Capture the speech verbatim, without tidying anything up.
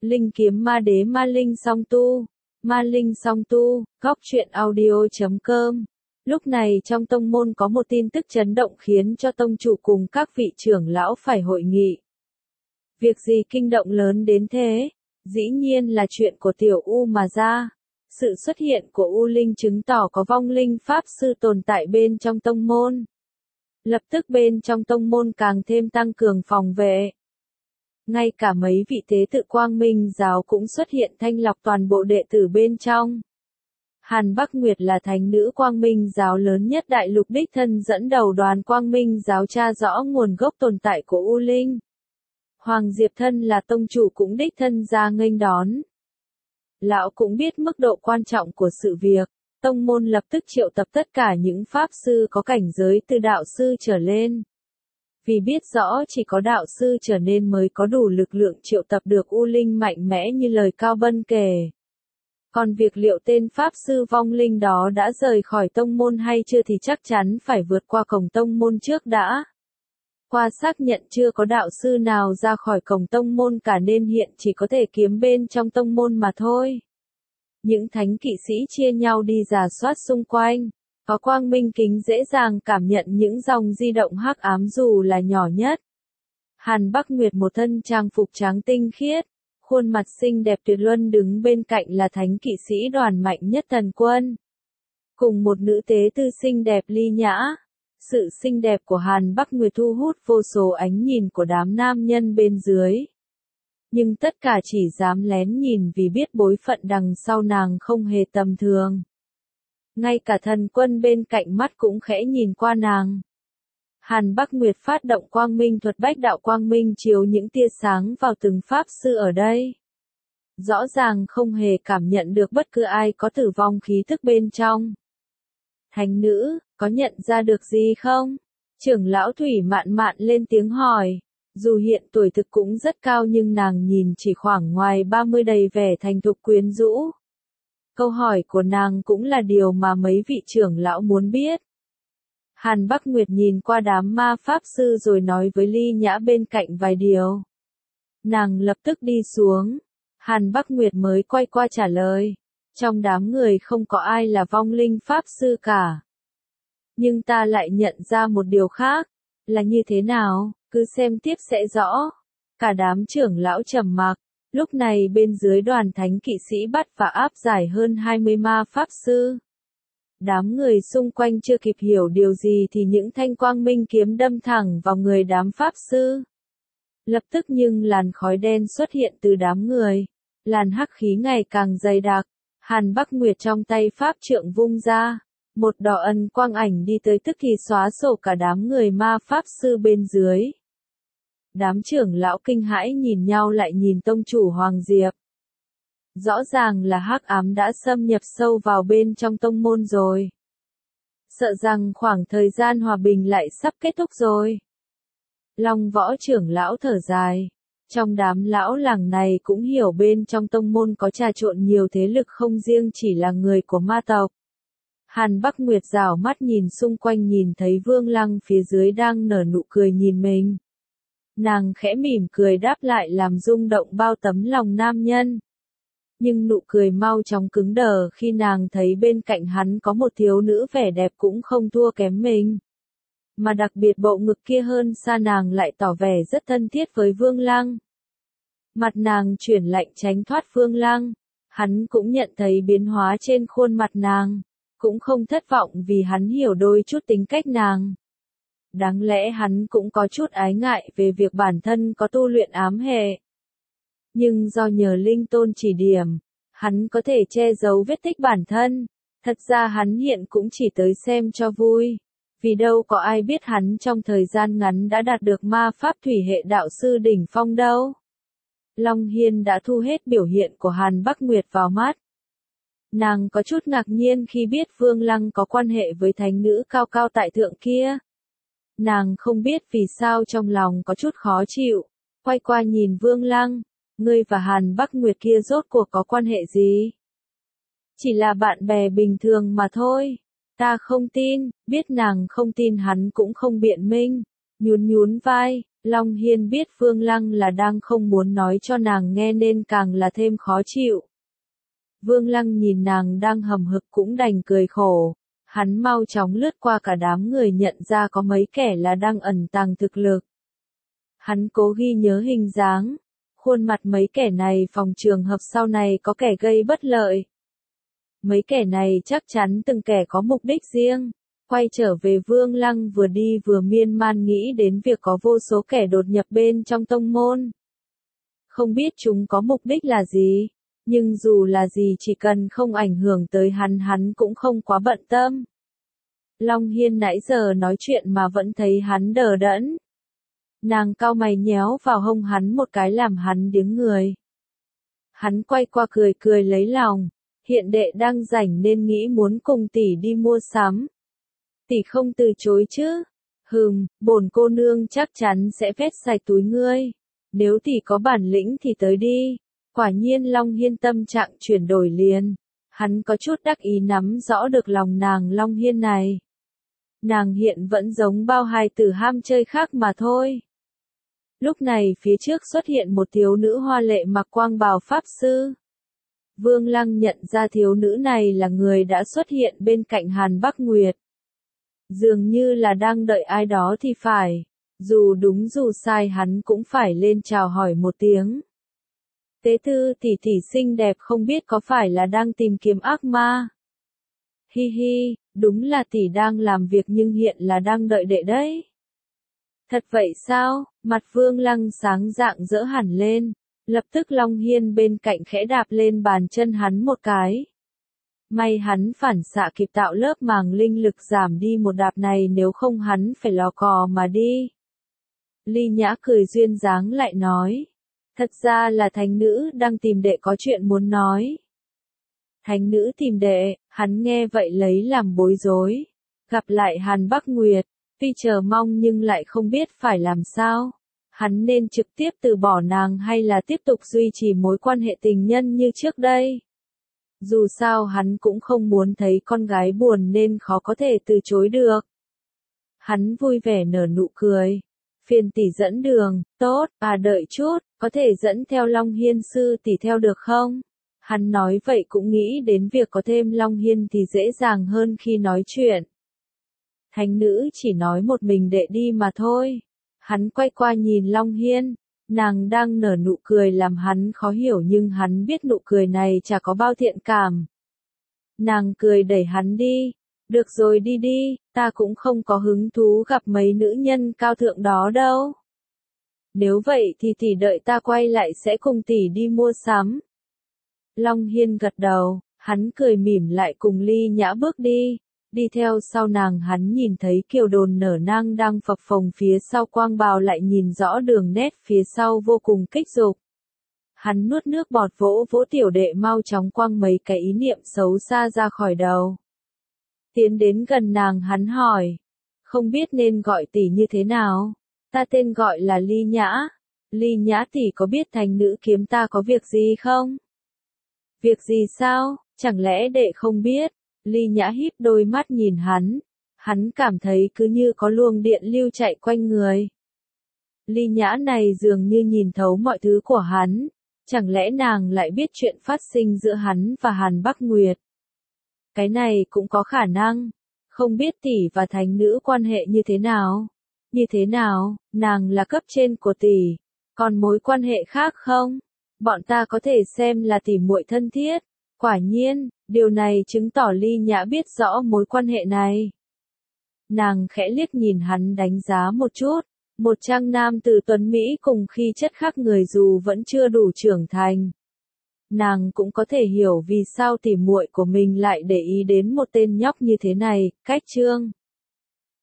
Linh kiếm ma đế ma linh song tu. Ma linh song tu, góc truyện audio chấm com. Lúc này trong tông môn có một tin tức chấn động khiến cho tông chủ cùng các vị trưởng lão phải hội nghị. Việc gì kinh động lớn đến thế? Dĩ nhiên là chuyện của tiểu U mà ra. Sự xuất hiện của U Linh chứng tỏ có vong linh pháp sư tồn tại bên trong tông môn. Lập tức bên trong tông môn càng thêm tăng cường phòng vệ. Ngay cả mấy vị tế tự Quang Minh giáo cũng xuất hiện thanh lọc toàn bộ đệ tử bên trong. Hàn Bắc Nguyệt là thánh nữ Quang Minh giáo lớn nhất đại lục đích thân dẫn đầu đoàn Quang Minh giáo tra rõ nguồn gốc tồn tại của U Linh. Hoàng Diệp Thân là tông chủ cũng đích thân ra nghênh đón. Lão cũng biết mức độ quan trọng của sự việc, tông môn lập tức triệu tập tất cả những pháp sư có cảnh giới từ đạo sư trở lên. Vì biết rõ chỉ có đạo sư trở nên mới có đủ lực lượng triệu tập được U Linh mạnh mẽ như lời Cao Bân kể. Còn việc liệu tên pháp sư vong linh đó đã rời khỏi tông môn hay chưa thì chắc chắn phải vượt qua cổng tông môn trước đã. Qua xác nhận chưa có đạo sư nào ra khỏi cổng tông môn cả nên hiện chỉ có thể kiếm bên trong tông môn mà thôi. Những thánh kỵ sĩ chia nhau đi rà soát xung quanh. Có quang minh kính dễ dàng cảm nhận những dòng di động hắc ám dù là nhỏ nhất. Hàn Bắc Nguyệt một thân trang phục trắng tinh khiết, khuôn mặt xinh đẹp tuyệt luân đứng bên cạnh là thánh kỵ sĩ đoàn mạnh nhất thần quân. Cùng một nữ tế tư xinh đẹp ly nhã. Sự xinh đẹp của Hàn Bắc Nguyệt thu hút vô số ánh nhìn của đám nam nhân bên dưới. Nhưng tất cả chỉ dám lén nhìn vì biết bối phận đằng sau nàng không hề tầm thường. Ngay cả thần quân bên cạnh mắt cũng khẽ nhìn qua nàng. Hàn Bắc Nguyệt phát động quang minh thuật bách đạo quang minh chiếu những tia sáng vào từng pháp sư ở đây. Rõ ràng không hề cảm nhận được bất cứ ai có tử vong khí thức bên trong. Thánh nữ, có nhận ra được gì không? Trưởng lão Thủy Mạn Mạn lên tiếng hỏi. Dù hiện tuổi thực cũng rất cao nhưng nàng nhìn chỉ khoảng ngoài ba mươi đầy vẻ thành thục quyến rũ. Câu hỏi của nàng cũng là điều mà mấy vị trưởng lão muốn biết. Hàn Bắc Nguyệt nhìn qua đám ma pháp sư rồi nói với Ly Nhã bên cạnh vài điều. Nàng lập tức đi xuống. Hàn Bắc Nguyệt mới quay qua trả lời. Trong đám người không có ai là vong linh pháp sư cả. Nhưng ta lại nhận ra một điều khác. Là như thế nào? Cứ xem tiếp sẽ rõ. Cả đám trưởng lão trầm mặc. Lúc này bên dưới đoàn thánh kỵ sĩ bắt và áp giải hơn hai mươi ma pháp sư. Đám người xung quanh chưa kịp hiểu điều gì thì những thanh quang minh kiếm đâm thẳng vào người đám pháp sư. Lập tức nhưng làn khói đen xuất hiện từ đám người. Làn hắc khí ngày càng dày đặc. Hàn Bắc Nguyệt trong tay pháp trượng vung ra. Một đỏ ân quang ảnh đi tới tức thì xóa sổ cả đám người ma pháp sư bên dưới. Đám trưởng lão kinh hãi nhìn nhau lại nhìn tông chủ Hoàng Diệp. Rõ ràng là hắc ám đã xâm nhập sâu vào bên trong tông môn rồi. Sợ rằng khoảng thời gian hòa bình lại sắp kết thúc rồi. Long Võ trưởng lão thở dài. Trong đám lão làng này cũng hiểu bên trong tông môn có trà trộn nhiều thế lực không riêng chỉ là người của ma tộc. Hàn Bắc Nguyệt rảo mắt nhìn xung quanh nhìn thấy Vương Lăng phía dưới đang nở nụ cười nhìn mình. Nàng khẽ mỉm cười đáp lại làm rung động bao tấm lòng nam nhân. Nhưng nụ cười mau chóng cứng đờ khi nàng thấy bên cạnh hắn có một thiếu nữ vẻ đẹp cũng không thua kém mình. Mà đặc biệt bộ ngực kia hơn xa nàng lại tỏ vẻ rất thân thiết với Vương Lăng. Mặt nàng chuyển lạnh tránh thoát Vương Lăng. Hắn cũng nhận thấy biến hóa trên khuôn mặt nàng. Cũng không thất vọng vì hắn hiểu đôi chút tính cách nàng. Đáng lẽ hắn cũng có chút ái ngại về việc bản thân có tu luyện ám hệ. Nhưng do nhờ linh tôn chỉ điểm, hắn có thể che giấu vết tích bản thân. Thật ra hắn hiện cũng chỉ tới xem cho vui. Vì đâu có ai biết hắn trong thời gian ngắn đã đạt được ma pháp thủy hệ đạo sư đỉnh phong đâu. Long Hiên đã thu hết biểu hiện của Hàn Bắc Nguyệt vào mắt. Nàng có chút ngạc nhiên khi biết Vương Lăng có quan hệ với thánh nữ cao cao tại thượng kia. Nàng không biết vì sao trong lòng có chút khó chịu. Quay qua nhìn Vương Lăng. Ngươi và Hàn Bắc Nguyệt kia rốt cuộc có quan hệ gì? Chỉ là bạn bè bình thường mà thôi. Ta không tin. Biết nàng không tin hắn cũng không biện minh. Nhún nhún vai. Long Hiên biết Phương Lăng là đang không muốn nói cho nàng nghe nên càng là thêm khó chịu. Vương Lăng nhìn nàng đang hầm hực cũng đành cười khổ. Hắn mau chóng lướt qua cả đám người nhận ra có mấy kẻ là đang ẩn tàng thực lực. Hắn cố ghi nhớ hình dáng, khuôn mặt mấy kẻ này phòng trường hợp sau này có kẻ gây bất lợi. Mấy kẻ này chắc chắn từng kẻ có mục đích riêng. Quay trở về Vương Lăng vừa đi vừa miên man nghĩ đến việc có vô số kẻ đột nhập bên trong tông môn. Không biết chúng có mục đích là gì, nhưng dù là gì chỉ cần không ảnh hưởng tới hắn hắn cũng không quá bận tâm. Long Hiên nãy giờ nói chuyện mà vẫn thấy hắn đờ đẫn. Nàng cau mày nhéo vào hông hắn một cái làm hắn điếng người. Hắn quay qua cười cười lấy lòng, hiện đệ đang rảnh nên nghĩ muốn cùng tỷ đi mua sắm. Tỷ không từ chối chứ? Hừm, bổn cô nương chắc chắn sẽ vét sạch túi ngươi. Nếu tỷ có bản lĩnh thì tới đi. Quả nhiên Long Hiên tâm trạng chuyển đổi liền. Hắn có chút đắc ý nắm rõ được lòng nàng Long Hiên này. Nàng hiện vẫn giống bao hài tử ham chơi khác mà thôi. Lúc này phía trước xuất hiện một thiếu nữ hoa lệ mặc quang bào pháp sư. Vương Lăng nhận ra thiếu nữ này là người đã xuất hiện bên cạnh Hàn Bắc Nguyệt. Dường như là đang đợi ai đó thì phải. Dù đúng dù sai hắn cũng phải lên chào hỏi một tiếng. Tế Tư tỷ tỷ xinh đẹp không biết có phải là đang tìm kiếm ác ma. Hi hi, đúng là tỷ đang làm việc nhưng hiện là đang đợi đệ đấy. Thật vậy sao? Mặt Vương Lăng sáng rạng rỡ hẳn lên. Lập tức Long Hiên bên cạnh khẽ đạp lên bàn chân hắn một cái. May hắn phản xạ kịp tạo lớp màng linh lực giảm đi một đạp này nếu không hắn phải lò cò mà đi. Ly Nhã cười duyên dáng lại nói. Thật ra là thánh nữ đang tìm đệ có chuyện muốn nói. Thánh nữ tìm đệ, hắn nghe vậy lấy làm bối rối. Gặp lại Hàn Bắc Nguyệt, tuy chờ mong nhưng lại không biết phải làm sao. Hắn nên trực tiếp từ bỏ nàng hay là tiếp tục duy trì mối quan hệ tình nhân như trước đây. Dù sao hắn cũng không muốn thấy con gái buồn nên khó có thể từ chối được. Hắn vui vẻ nở nụ cười. Phiền tỷ dẫn đường, tốt, à đợi chút, có thể dẫn theo Long Hiên sư tỷ theo được không? Hắn nói vậy cũng nghĩ đến việc có thêm Long Hiên thì dễ dàng hơn khi nói chuyện. Thánh nữ chỉ nói một mình đệ đi mà thôi. Hắn quay qua nhìn Long Hiên, nàng đang nở nụ cười làm hắn khó hiểu nhưng hắn biết nụ cười này chả có bao thiện cảm. Nàng cười đẩy hắn đi. Được rồi đi đi, ta cũng không có hứng thú gặp mấy nữ nhân cao thượng đó đâu. Nếu vậy thì tỷ đợi ta quay lại sẽ cùng tỷ đi mua sắm. Long Hiên gật đầu, hắn cười mỉm lại cùng Ly Nhã bước đi. Đi theo sau nàng hắn nhìn thấy Kiều Đồn nở nang đang phập phồng phía sau quang bào lại nhìn rõ đường nét phía sau vô cùng kích dục. Hắn nuốt nước bọt vỗ vỗ tiểu đệ mau chóng quăng mấy cái ý niệm xấu xa ra khỏi đầu. Tiến đến gần nàng hắn hỏi. Không biết nên gọi tỷ như thế nào? Ta tên gọi là Ly Nhã. Ly Nhã tỷ có biết thánh nữ kiếm ta có việc gì không? Việc gì sao? Chẳng lẽ đệ không biết? Ly Nhã híp đôi mắt nhìn hắn. Hắn cảm thấy cứ như có luồng điện lưu chạy quanh người. Ly Nhã này dường như nhìn thấu mọi thứ của hắn. Chẳng lẽ nàng lại biết chuyện phát sinh giữa hắn và Hàn Bắc Nguyệt? Cái này cũng có khả năng. Không biết tỷ và thánh nữ quan hệ như thế nào? Như thế nào, nàng là cấp trên của tỷ. Còn mối quan hệ khác không? Bọn ta có thể xem là tỷ muội thân thiết. Quả nhiên, điều này chứng tỏ Ly Nhã biết rõ mối quan hệ này. Nàng khẽ liếc nhìn hắn đánh giá một chút. Một trang nam từ tuấn Mỹ cùng khi chất khác người dù vẫn chưa đủ trưởng thành. Nàng cũng có thể hiểu vì sao tỉ muội của mình lại để ý đến một tên nhóc như thế này, Cách Trương.